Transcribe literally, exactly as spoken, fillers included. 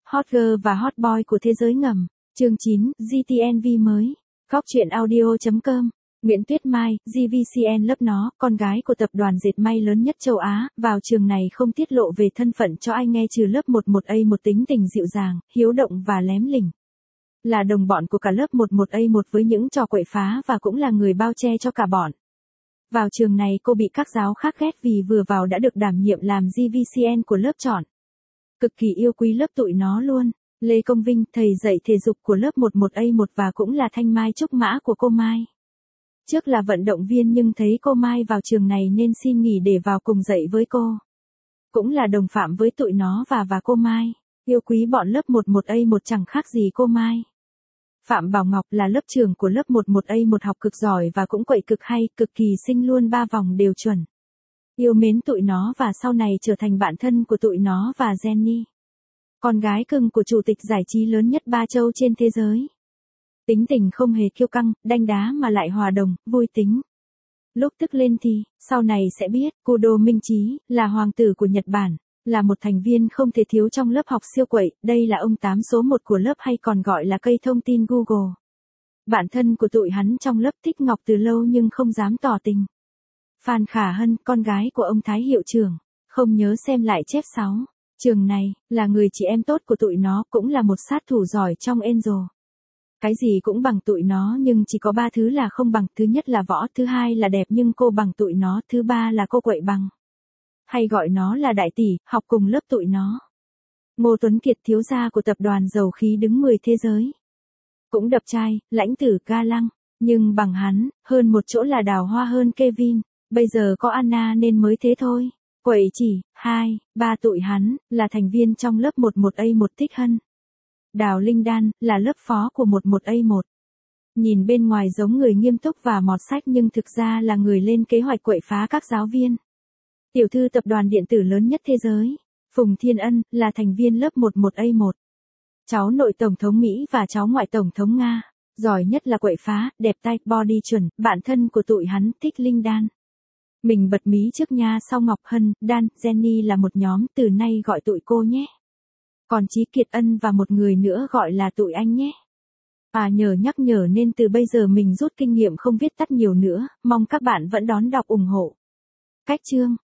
Hot Girl và Hot Boy của thế giới ngầm. Chương chín, giê tê en vê mới. Góc truyện audio chấm com. Nguyễn Tuyết Mai, giê vê xê en lớp nó, con gái của tập đoàn dệt may lớn nhất châu Á, vào trường này không tiết lộ về thân phận cho ai nghe trừ lớp mười một A một tính tình dịu dàng, hiếu động và lém lỉnh. Là đồng bọn của cả lớp mười một A một với những trò quậy phá và cũng là người bao che cho cả bọn. Vào trường này cô bị các giáo khác ghét vì vừa vào đã được đảm nhiệm làm giê vê xê en của lớp chọn. Cực kỳ yêu quý lớp tụi nó luôn. Lê Công Vinh, thầy dạy thể dục của lớp mười một A một và cũng là thanh mai trúc mã của cô Mai. Trước là vận động viên nhưng thấy cô Mai vào trường này nên xin nghỉ để vào cùng dạy với cô. Cũng là đồng phạm với tụi nó và và cô Mai. Yêu quý bọn lớp mười một A một chẳng khác gì cô Mai. Phạm Bảo Ngọc là lớp trưởng của lớp mười một A một, học cực giỏi và cũng quậy cực hay, cực kỳ xinh luôn, ba vòng đều chuẩn. Yêu mến tụi nó và sau này trở thành bạn thân của tụi nó và Jenny. Con gái cưng của chủ tịch giải trí lớn nhất ba châu trên thế giới. Tính tình không hề kiêu căng, đanh đá mà lại hòa đồng, vui tính. Lúc tức lên thì, sau này sẽ biết, Kudo Minh Trí, là hoàng tử của Nhật Bản, là một thành viên không thể thiếu trong lớp học siêu quậy, đây là ông tám số một của lớp hay còn gọi là cây thông tin Google. Bạn thân của tụi hắn trong lớp thích Ngọc từ lâu nhưng không dám tỏ tình. Phan Khả Hân, con gái của ông Thái hiệu trưởng, không nhớ xem lại chép sáu. Trường này, là người chị em tốt của tụi nó, cũng là một sát thủ giỏi trong Angel. Cái gì cũng bằng tụi nó nhưng chỉ có ba thứ là không bằng, thứ nhất là võ, thứ hai là đẹp nhưng cô bằng tụi nó, thứ ba là cô quậy bằng. Hay gọi nó là đại tỷ, học cùng lớp tụi nó. Ngô Tuấn Kiệt, thiếu gia của tập đoàn dầu khí đứng mười thế giới. Cũng đập trai, lãnh tử ga lăng, nhưng bằng hắn, hơn một chỗ là đào hoa hơn Kevin, bây giờ có Anna nên mới thế thôi. Quậy chỉ, hai, ba tụi hắn, là thành viên trong lớp mười một A một thích Hân. Đào Linh Đan, là lớp phó của mười một A một. Nhìn bên ngoài giống người nghiêm túc và mọt sách nhưng thực ra là người lên kế hoạch quậy phá các giáo viên. Tiểu thư tập đoàn điện tử lớn nhất thế giới, Phùng Thiên Ân, là thành viên lớp mười một A một. Cháu nội Tổng thống Mỹ và cháu ngoại Tổng thống Nga, giỏi nhất là quậy phá, đẹp tai, body chuẩn, bạn thân của tụi hắn thích Linh Đan. Mình bật mí trước nha, sau Ngọc Hân, Đan, Jenny là một nhóm, từ nay gọi tụi cô nhé. Còn Chí Kiệt Ân và một người nữa gọi là tụi anh nhé. À nhờ nhắc nhở nên từ bây giờ mình rút kinh nghiệm không viết tắt nhiều nữa, mong các bạn vẫn đón đọc ủng hộ. Cách chương